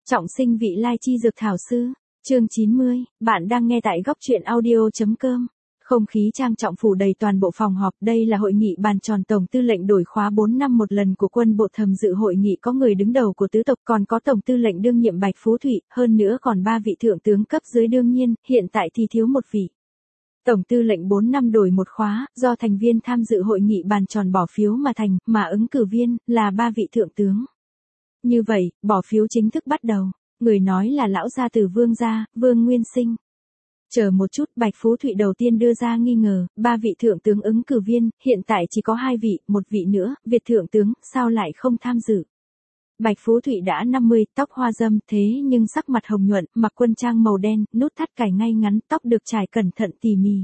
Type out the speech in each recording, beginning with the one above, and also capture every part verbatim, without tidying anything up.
Trọng sinh vị lai chi dược thảo sư, chương chín mươi, bạn đang nghe tại góc truyện audio.com. Không khí trang trọng phủ đầy toàn bộ phòng họp, đây là hội nghị bàn tròn tổng tư lệnh đổi khóa bốn năm một lần của quân bộ. Tham dự hội nghị có người đứng đầu của tứ tộc, còn có tổng tư lệnh đương nhiệm Bạch Phú Thụy, hơn nữa còn ba vị thượng tướng cấp dưới, đương nhiên, hiện tại thì thiếu một vị. Tổng tư lệnh bốn năm đổi một khóa, do thành viên tham dự hội nghị bàn tròn bỏ phiếu mà thành, mà ứng cử viên là ba vị thượng tướng. Như vậy, bỏ phiếu chính thức bắt đầu. Người nói là lão gia tử Vương gia, Vương Nguyên Sinh. Chờ một chút, Bạch Phú Thụy đầu tiên đưa ra nghi ngờ, ba vị thượng tướng ứng cử viên, hiện tại chỉ có hai vị, một vị nữa, Việt thượng tướng, sao lại không tham dự? Bạch Phú Thụy đã năm mươi, tóc hoa râm, thế nhưng sắc mặt hồng nhuận, mặc quân trang màu đen, nút thắt cài ngay ngắn, tóc được trải cẩn thận tỉ mỉ.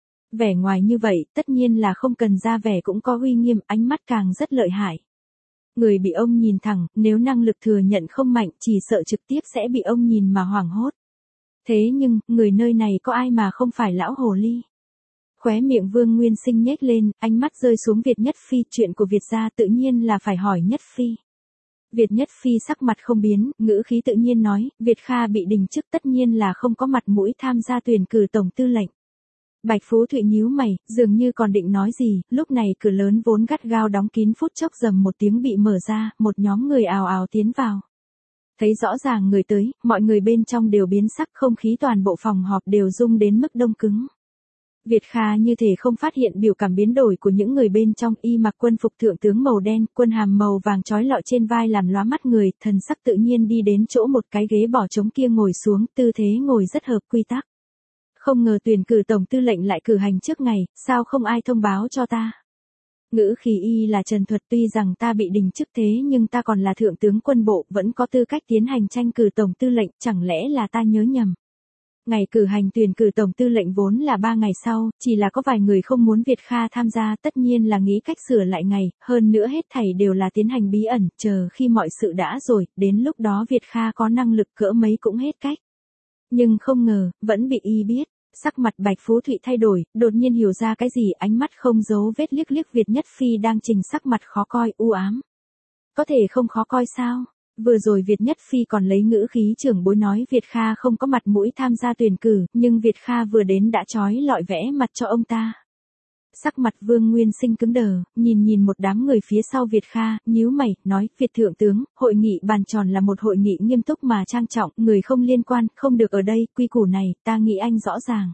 Vẻ ngoài như vậy, tất nhiên là không cần ra vẻ cũng có uy nghiêm, ánh mắt càng rất lợi hại. Người bị ông nhìn thẳng, nếu năng lực thừa nhận không mạnh, chỉ sợ trực tiếp sẽ bị ông nhìn mà hoảng hốt. Thế nhưng, người nơi này có ai mà không phải lão hồ ly? Khóe miệng Vương Nguyên Sinh nhếch lên, ánh mắt rơi xuống Việt Nhất Phi, chuyện của Việt gia tự nhiên là phải hỏi Nhất Phi. Việt Nhất Phi sắc mặt không biến, ngữ khí tự nhiên nói, Việt Kha bị đình chức tất nhiên là không có mặt mũi tham gia tuyển cử tổng tư lệnh. Bạch Phú Thụy nhíu mày, dường như còn định nói gì, lúc này cửa lớn vốn gắt gao đóng kín phút chốc rầm một tiếng bị mở ra, một nhóm người ào ào tiến vào. Thấy rõ ràng người tới, mọi người bên trong đều biến sắc, không khí toàn bộ phòng họp đều rung đến mức đông cứng. Việt Kha như thể không phát hiện biểu cảm biến đổi của những người bên trong, y mặc quân phục thượng tướng màu đen, quân hàm màu vàng trói lọi trên vai làm lóa mắt người, thần sắc tự nhiên đi đến chỗ một cái ghế bỏ trống kia ngồi xuống, tư thế ngồi rất hợp quy tắc. Không ngờ tuyển cử tổng tư lệnh lại cử hành trước ngày, sao không ai thông báo cho ta? Ngữ khí y là trần thuật, tuy rằng ta bị đình chức thế nhưng ta còn là thượng tướng quân bộ, vẫn có tư cách tiến hành tranh cử tổng tư lệnh, chẳng lẽ là ta nhớ nhầm? Ngày cử hành tuyển cử tổng tư lệnh vốn là ba ngày sau, chỉ là có vài người không muốn Việt Kha tham gia, tất nhiên là nghĩ cách sửa lại ngày, hơn nữa hết thảy đều là tiến hành bí ẩn, chờ khi mọi sự đã rồi, đến lúc đó Việt Kha có năng lực cỡ mấy cũng hết cách. Nhưng không ngờ, vẫn bị y biết. Sắc mặt Bạch Phú Thụy thay đổi, đột nhiên hiểu ra cái gì, ánh mắt không giấu vết liếc liếc Việt Nhất Phi đang trình sắc mặt khó coi, u ám. Có thể không khó coi sao? Vừa rồi Việt Nhất Phi còn lấy ngữ khí trưởng bối nói Việt Kha không có mặt mũi tham gia tuyển cử, nhưng Việt Kha vừa đến đã trói lọi vẽ mặt cho ông ta. Sắc mặt Vương Nguyên Sinh cứng đờ, nhìn nhìn một đám người phía sau Việt Kha, nhíu mày, nói, Việt thượng tướng, hội nghị bàn tròn là một hội nghị nghiêm túc mà trang trọng, người không liên quan, không được ở đây, quy củ này, ta nghĩ anh rõ ràng.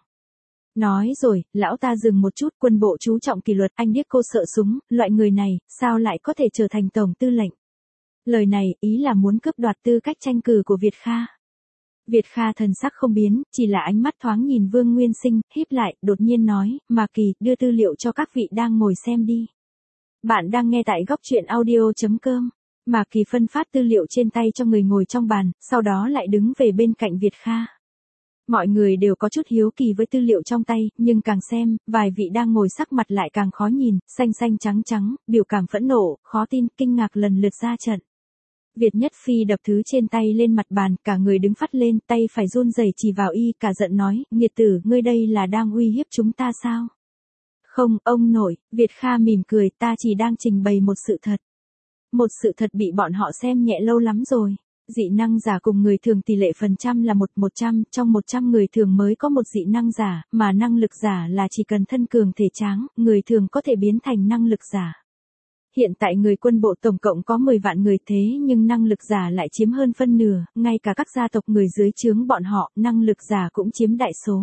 Nói rồi, lão ta dừng một chút, quân bộ chú trọng kỷ luật, anh điếc cô sợ súng, loại người này, sao lại có thể trở thành tổng tư lệnh? Lời này, ý là muốn cướp đoạt tư cách tranh cử của Việt Kha. Việt Kha thần sắc không biến, chỉ là ánh mắt thoáng nhìn Vương Nguyên Sinh, híp lại, đột nhiên nói, Mạc Kỳ, đưa tư liệu cho các vị đang ngồi xem đi. Bạn đang nghe tại góc truyện audio.com. Mạc Kỳ phân phát tư liệu trên tay cho người ngồi trong bàn, sau đó lại đứng về bên cạnh Việt Kha. Mọi người đều có chút hiếu kỳ với tư liệu trong tay, nhưng càng xem, vài vị đang ngồi sắc mặt lại càng khó nhìn, xanh xanh trắng trắng, biểu cảm phẫn nộ, khó tin, kinh ngạc lần lượt ra trận. Việt Nhất Phi đập thứ trên tay lên mặt bàn, cả người đứng phắt lên, tay phải run rẩy chỉ vào y, cả giận nói, nghiệt tử, ngươi đây là đang uy hiếp chúng ta sao? Không, ông nội, Việt Kha mỉm cười, ta chỉ đang trình bày một sự thật. Một sự thật bị bọn họ xem nhẹ lâu lắm rồi. Dị năng giả cùng người thường tỷ lệ phần trăm là một một trăm, trong một trăm người thường mới có một dị năng giả, mà năng lực giả là chỉ cần thân cường thể tráng, người thường có thể biến thành năng lực giả. Hiện tại người quân bộ tổng cộng có mười vạn người thế nhưng năng lực giả lại chiếm hơn phân nửa, ngay cả các gia tộc người dưới trướng bọn họ, năng lực giả cũng chiếm đại số.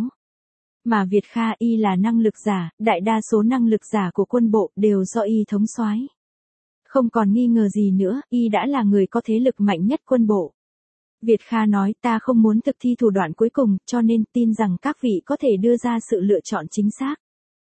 Mà Việt Kha y là năng lực giả, đại đa số năng lực giả của quân bộ đều do y thống soái. Không còn nghi ngờ gì nữa, y đã là người có thế lực mạnh nhất quân bộ. Việt Kha nói ta không muốn thực thi thủ đoạn cuối cùng, cho nên tin rằng các vị có thể đưa ra sự lựa chọn chính xác.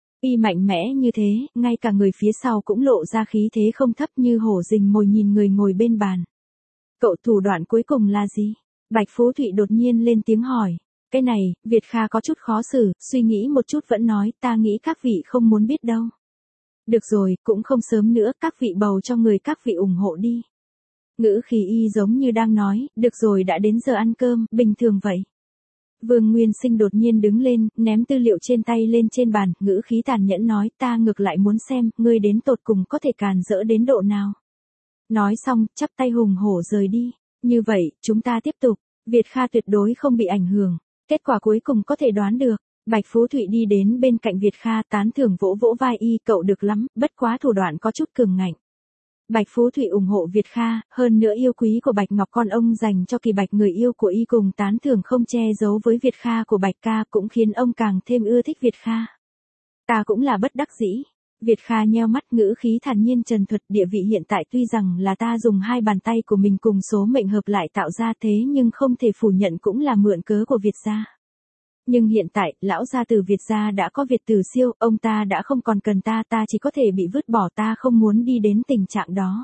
Y mạnh mẽ như thế, ngay cả người phía sau cũng lộ ra khí thế không thấp như hổ rình mồi nhìn người ngồi bên bàn. Cậu thủ đoạn cuối cùng là gì? Bạch Phú Thụy đột nhiên lên tiếng hỏi. Cái này, Việt Kha có chút khó xử, suy nghĩ một chút vẫn nói ta nghĩ các vị không muốn biết đâu. Được rồi, cũng không sớm nữa, các vị bầu cho người các vị ủng hộ đi. Ngữ khí y giống như đang nói, được rồi đã đến giờ ăn cơm, bình thường vậy. Vương Nguyên Sinh đột nhiên đứng lên, ném tư liệu trên tay lên trên bàn, ngữ khí tàn nhẫn nói, ta ngược lại muốn xem, ngươi đến tột cùng có thể càn rỡ đến độ nào. Nói xong, chắp tay hùng hổ rời đi. Như vậy, chúng ta tiếp tục. Việt Kha tuyệt đối không bị ảnh hưởng. Kết quả cuối cùng có thể đoán được. Bạch Phú Thụy đi đến bên cạnh Việt Kha tán thưởng vỗ vỗ vai y, cậu được lắm, bất quá thủ đoạn có chút cường ngạnh. Bạch Phú Thụy ủng hộ Việt Kha, hơn nữa yêu quý của Bạch Ngọc con ông dành cho Kỳ Bạch người yêu của y cùng tán thưởng không che giấu với Việt Kha của Bạch ca cũng khiến ông càng thêm ưa thích Việt Kha. Ta cũng là bất đắc dĩ. Việt Kha nheo mắt ngữ khí thản nhiên trần thuật, địa vị hiện tại tuy rằng là ta dùng hai bàn tay của mình cùng số mệnh hợp lại tạo ra thế nhưng không thể phủ nhận cũng là mượn cớ của Việt gia. Nhưng hiện tại, lão gia từ Việt gia đã có Việt tử siêu, ông ta đã không còn cần ta, ta chỉ có thể bị vứt bỏ, ta không muốn đi đến tình trạng đó.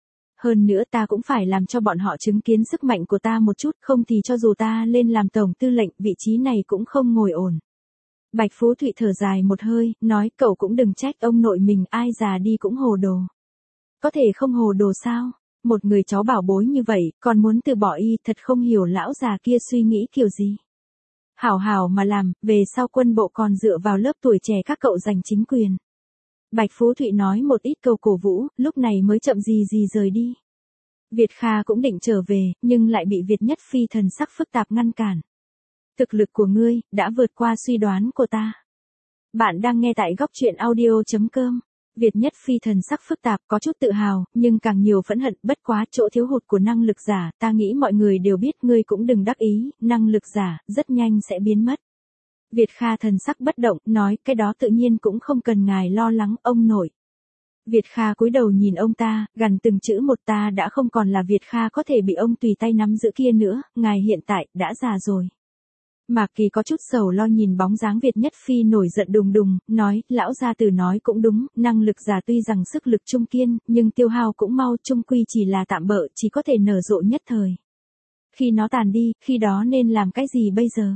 Hơn nữa ta cũng phải làm cho bọn họ chứng kiến sức mạnh của ta một chút, không thì cho dù ta lên làm tổng tư lệnh, vị trí này cũng không ngồi ổn. Bạch Phú Thụy thở dài một hơi, nói cậu cũng đừng trách ông nội mình, ai già đi cũng hồ đồ. Có thể không hồ đồ sao? Một người cháu bảo bối như vậy, còn muốn từ bỏ y, thật không hiểu lão già kia suy nghĩ kiểu gì. Hảo hảo mà làm, về sau quân bộ còn dựa vào lớp tuổi trẻ các cậu giành chính quyền. Bạch Phú Thụy nói một ít câu cổ vũ, lúc này mới chậm gì gì rời đi. Việt Kha cũng định trở về, nhưng lại bị Việt Nhất Phi thần sắc phức tạp ngăn cản. Thực lực của ngươi, đã vượt qua suy đoán của ta. Bạn đang nghe tại góc truyện audio chấm com. Việt Nhất Phi thần sắc phức tạp, có chút tự hào, nhưng càng nhiều phẫn hận, bất quá chỗ thiếu hụt của năng lực giả, ta nghĩ mọi người đều biết, ngươi cũng đừng đắc ý, năng lực giả, rất nhanh sẽ biến mất. Việt Kha thần sắc bất động, nói, cái đó tự nhiên cũng không cần ngài lo lắng, ông nội. Việt Kha cúi đầu nhìn ông ta, gằn từng chữ một, ta đã không còn là Việt Kha có thể bị ông tùy tay nắm giữ kia nữa, ngài hiện tại, đã già rồi. Mạc Kỳ có chút sầu lo nhìn bóng dáng Việt Nhất Phi nổi giận đùng đùng, nói, lão gia tử nói cũng đúng, năng lực giả tuy rằng sức lực trung kiên, nhưng tiêu hao cũng mau, chung quy chỉ là tạm bợ, chỉ có thể nở rộ nhất thời. Khi nó tàn đi, khi đó nên làm cái gì bây giờ?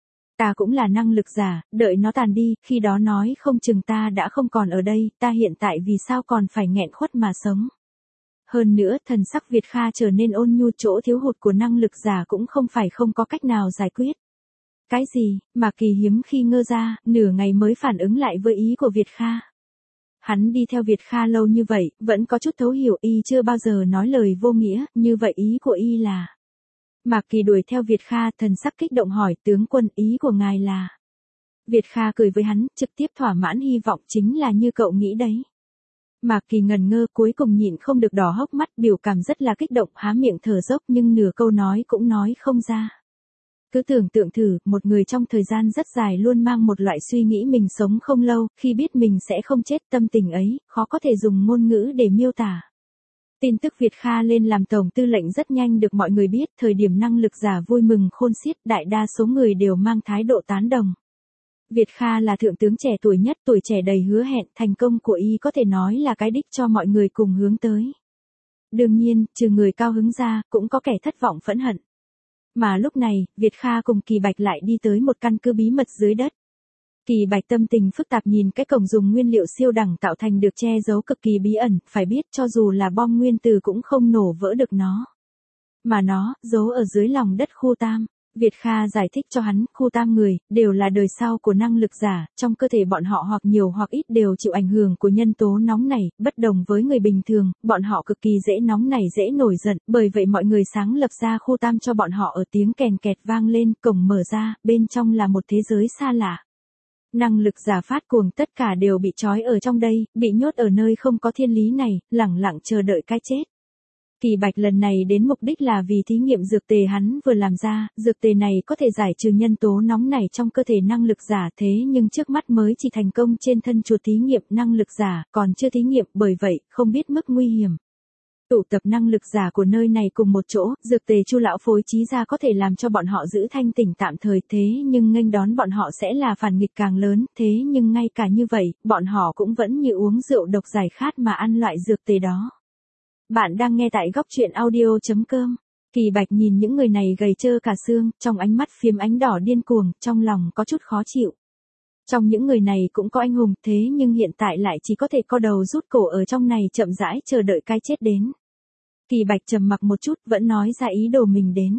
Ta cũng là năng lực giả, đợi nó tàn đi, khi đó nói không chừng ta đã không còn ở đây, ta hiện tại vì sao còn phải nghẹn khuất mà sống. Hơn nữa, thần sắc Việt Kha trở nên ôn nhu, chỗ thiếu hụt của năng lực giả cũng không phải không có cách nào giải quyết. Cái gì? Mạc Kỳ hiếm khi ngơ ra, nửa ngày mới phản ứng lại với ý của Việt Kha. Hắn đi theo Việt Kha lâu như vậy, vẫn có chút thấu hiểu, y chưa bao giờ nói lời vô nghĩa, như vậy ý của y là. Mạc Kỳ đuổi theo Việt Kha, thần sắc kích động hỏi, tướng quân, ý của ngài là. Việt Kha cười với hắn, trực tiếp thỏa mãn, hy vọng chính là như cậu nghĩ đấy. Mạc Kỳ ngần ngơ, cuối cùng nhịn không được đỏ hốc mắt, biểu cảm rất là kích động, há miệng thở dốc nhưng nửa câu nói cũng nói không ra. Cứ tưởng tượng thử, một người trong thời gian rất dài luôn mang một loại suy nghĩ mình sống không lâu, khi biết mình sẽ không chết, tâm tình ấy, khó có thể dùng ngôn ngữ để miêu tả. Tin tức Việt Kha lên làm tổng tư lệnh rất nhanh được mọi người biết, thời điểm năng lực giả vui mừng khôn xiết, đại đa số người đều mang thái độ tán đồng. Việt Kha là thượng tướng trẻ tuổi nhất, tuổi trẻ đầy hứa hẹn, thành công của y có thể nói là cái đích cho mọi người cùng hướng tới. Đương nhiên, trừ người cao hứng ra, cũng có kẻ thất vọng phẫn hận. Mà lúc này, Việt Kha cùng Kỳ Bạch lại đi tới một căn cứ bí mật dưới đất. Kỳ Bạch tâm tình phức tạp nhìn cái cổng dùng nguyên liệu siêu đẳng tạo thành được che giấu cực kỳ bí ẩn, phải biết cho dù là bom nguyên tử cũng không nổ vỡ được nó. Mà nó, giấu ở dưới lòng đất khu tam. Việt Kha giải thích cho hắn, khu tam người, đều là đời sau của năng lực giả, trong cơ thể bọn họ hoặc nhiều hoặc ít đều chịu ảnh hưởng của nhân tố nóng nảy, bất đồng với người bình thường, bọn họ cực kỳ dễ nóng nảy dễ nổi giận, bởi vậy mọi người sáng lập ra khu tam cho bọn họ ở tiếng kèn kẹt vang lên, cổng mở ra, bên trong là một thế giới xa lạ. Năng lực giả phát cuồng, tất cả đều bị trói ở trong đây, bị nhốt ở nơi không có thiên lý này, lẳng lặng chờ đợi cái chết. Kỳ Bạch lần này đến mục đích là vì thí nghiệm dược tề hắn vừa làm ra, dược tề này có thể giải trừ nhân tố nóng nảy trong cơ thể năng lực giả, thế nhưng trước mắt mới chỉ thành công trên thân chuột thí nghiệm năng lực giả, còn chưa thí nghiệm, bởi vậy, không biết mức nguy hiểm. Tụ tập năng lực giả của nơi này cùng một chỗ, dược tề Chu lão phối trí ra có thể làm cho bọn họ giữ thanh tỉnh tạm thời, thế nhưng nghênh đón bọn họ sẽ là phản nghịch càng lớn, thế nhưng ngay cả như vậy, bọn họ cũng vẫn như uống rượu độc giải khát mà ăn loại dược tề đó. Bạn đang nghe tại góc truyện audio chấm com. Kỳ Bạch nhìn những người này gầy trơ cả xương, trong ánh mắt phiếm ánh đỏ điên cuồng, trong lòng có chút khó chịu. Trong những người này cũng có anh hùng, thế nhưng hiện tại lại chỉ có thể co đầu rút cổ ở trong này chậm rãi chờ đợi cái chết đến. Kỳ Bạch trầm mặc một chút, vẫn nói ra ý đồ mình đến.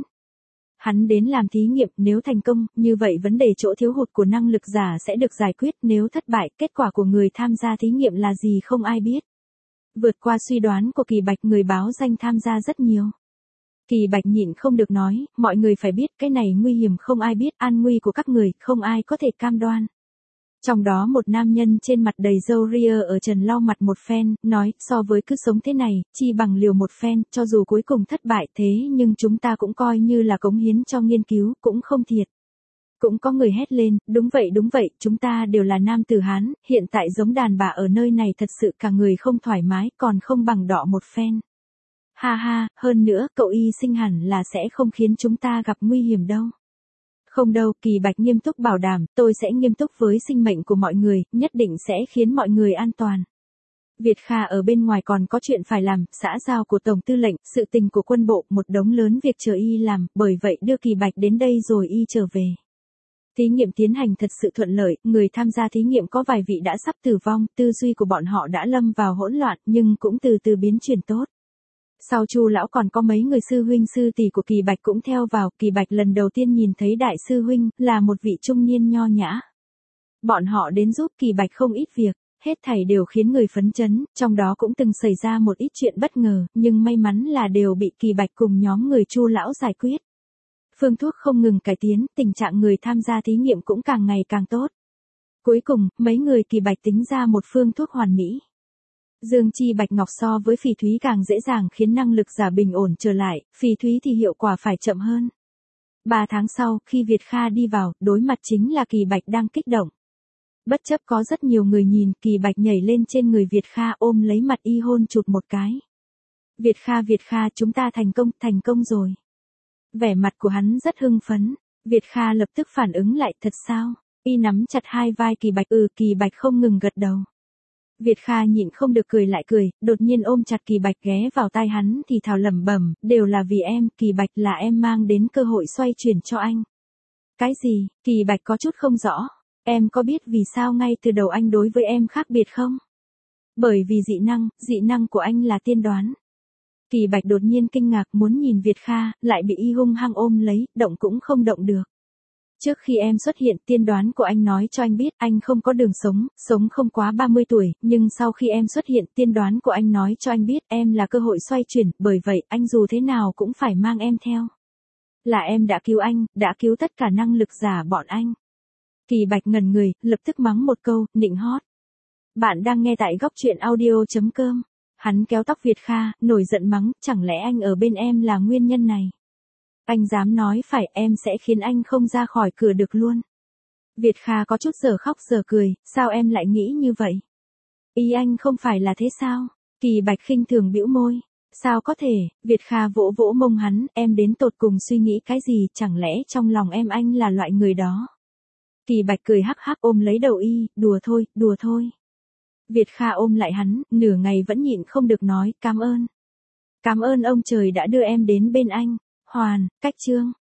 Hắn đến làm thí nghiệm, nếu thành công, như vậy vấn đề chỗ thiếu hụt của năng lực giả sẽ được giải quyết, nếu thất bại, kết quả của người tham gia thí nghiệm là gì không ai biết. Vượt qua suy đoán của Kỳ Bạch, người báo danh tham gia rất nhiều. Kỳ Bạch nhịn không được nói, mọi người phải biết cái này nguy hiểm không ai biết, an nguy của các người, không ai có thể cam đoan. Trong đó một nam nhân trên mặt đầy râu ria ở trần lau mặt một phen, nói, so với cứ sống thế này, chi bằng liều một phen, cho dù cuối cùng thất bại thế nhưng chúng ta cũng coi như là cống hiến cho nghiên cứu, cũng không thiệt. Cũng có người hét lên, đúng vậy đúng vậy, chúng ta đều là nam tử Hán, hiện tại giống đàn bà ở nơi này thật sự cả người không thoải mái, còn không bằng đọ một phen. Ha ha, hơn nữa, cậu y sinh hẳn là sẽ không khiến chúng ta gặp nguy hiểm đâu. Không đâu, Kỳ Bạch nghiêm túc bảo đảm, tôi sẽ nghiêm túc với sinh mệnh của mọi người, nhất định sẽ khiến mọi người an toàn. Việt Kha ở bên ngoài còn có chuyện phải làm, xã giao của Tổng Tư lệnh, sự tình của quân bộ, một đống lớn việc chờ y làm, bởi vậy đưa Kỳ Bạch đến đây rồi y trở về. Thí nghiệm tiến hành thật sự thuận lợi, người tham gia thí nghiệm có vài vị đã sắp tử vong, tư duy của bọn họ đã lâm vào hỗn loạn, nhưng cũng từ từ biến chuyển tốt. Sau Chu lão còn có mấy người sư huynh sư tỷ của Kỳ Bạch cũng theo vào, Kỳ Bạch lần đầu tiên nhìn thấy đại sư huynh, là một vị trung niên nho nhã. Bọn họ đến giúp Kỳ Bạch không ít việc, hết thảy đều khiến người phấn chấn, trong đó cũng từng xảy ra một ít chuyện bất ngờ, nhưng may mắn là đều bị Kỳ Bạch cùng nhóm người Chu lão giải quyết. Phương thuốc không ngừng cải tiến, tình trạng người tham gia thí nghiệm cũng càng ngày càng tốt. Cuối cùng, mấy người Kỳ Bạch tính ra một phương thuốc hoàn mỹ. Dương chi bạch ngọc so với phỉ thúy càng dễ dàng khiến năng lực giả bình ổn trở lại, phỉ thúy thì hiệu quả phải chậm hơn. Ba tháng sau, khi Việt Kha đi vào, đối mặt chính là Kỳ Bạch đang kích động. Bất chấp có rất nhiều người nhìn, Kỳ Bạch nhảy lên trên người Việt Kha ôm lấy mặt y hôn chụt một cái. Việt Kha Việt Kha chúng ta thành công, thành công rồi. Vẻ mặt của hắn rất hưng phấn, Việt Kha lập tức phản ứng lại, thật sao? Y nắm chặt hai vai Kỳ Bạch, ừ Kỳ Bạch không ngừng gật đầu. Việt Kha nhịn không được cười lại cười, đột nhiên ôm chặt Kỳ Bạch ghé vào tai hắn thì thào lẩm bẩm, đều là vì em, Kỳ Bạch là em mang đến cơ hội xoay chuyển cho anh. Cái gì? Kỳ Bạch có chút không rõ, em có biết vì sao ngay từ đầu anh đối với em khác biệt không? Bởi vì dị năng, dị năng của anh là tiên đoán. Kỳ Bạch đột nhiên kinh ngạc muốn nhìn Việt Kha, lại bị y hung hăng ôm lấy, động cũng không động được. Trước khi em xuất hiện, tiên đoán của anh nói cho anh biết anh không có đường sống, sống không quá ba mươi tuổi, nhưng sau khi em xuất hiện, tiên đoán của anh nói cho anh biết em là cơ hội xoay chuyển, bởi vậy anh dù thế nào cũng phải mang em theo. Là em đã cứu anh, đã cứu tất cả năng lực giả bọn anh. Kỳ Bạch ngẩn người, lập tức mắng một câu, nịnh hót. Bạn đang nghe tại góc truyện audio chấm com. Hắn kéo tóc Việt Kha, nổi giận mắng, chẳng lẽ anh ở bên em là nguyên nhân này? Anh dám nói phải, em sẽ khiến anh không ra khỏi cửa được luôn. Việt Kha có chút giờ khóc giờ cười, sao em lại nghĩ như vậy? Ý anh không phải là thế sao? Kỳ Bạch khinh thường bĩu môi. Sao có thể? Việt Kha vỗ vỗ mông hắn, em đến tột cùng suy nghĩ cái gì, chẳng lẽ trong lòng em anh là loại người đó? Kỳ Bạch cười hắc hắc ôm lấy đầu y, đùa thôi, đùa thôi. Việt Kha ôm lại hắn, nửa ngày vẫn nhịn không được nói, cảm ơn. Cảm ơn ông trời đã đưa em đến bên anh. Hoàn, cách chương.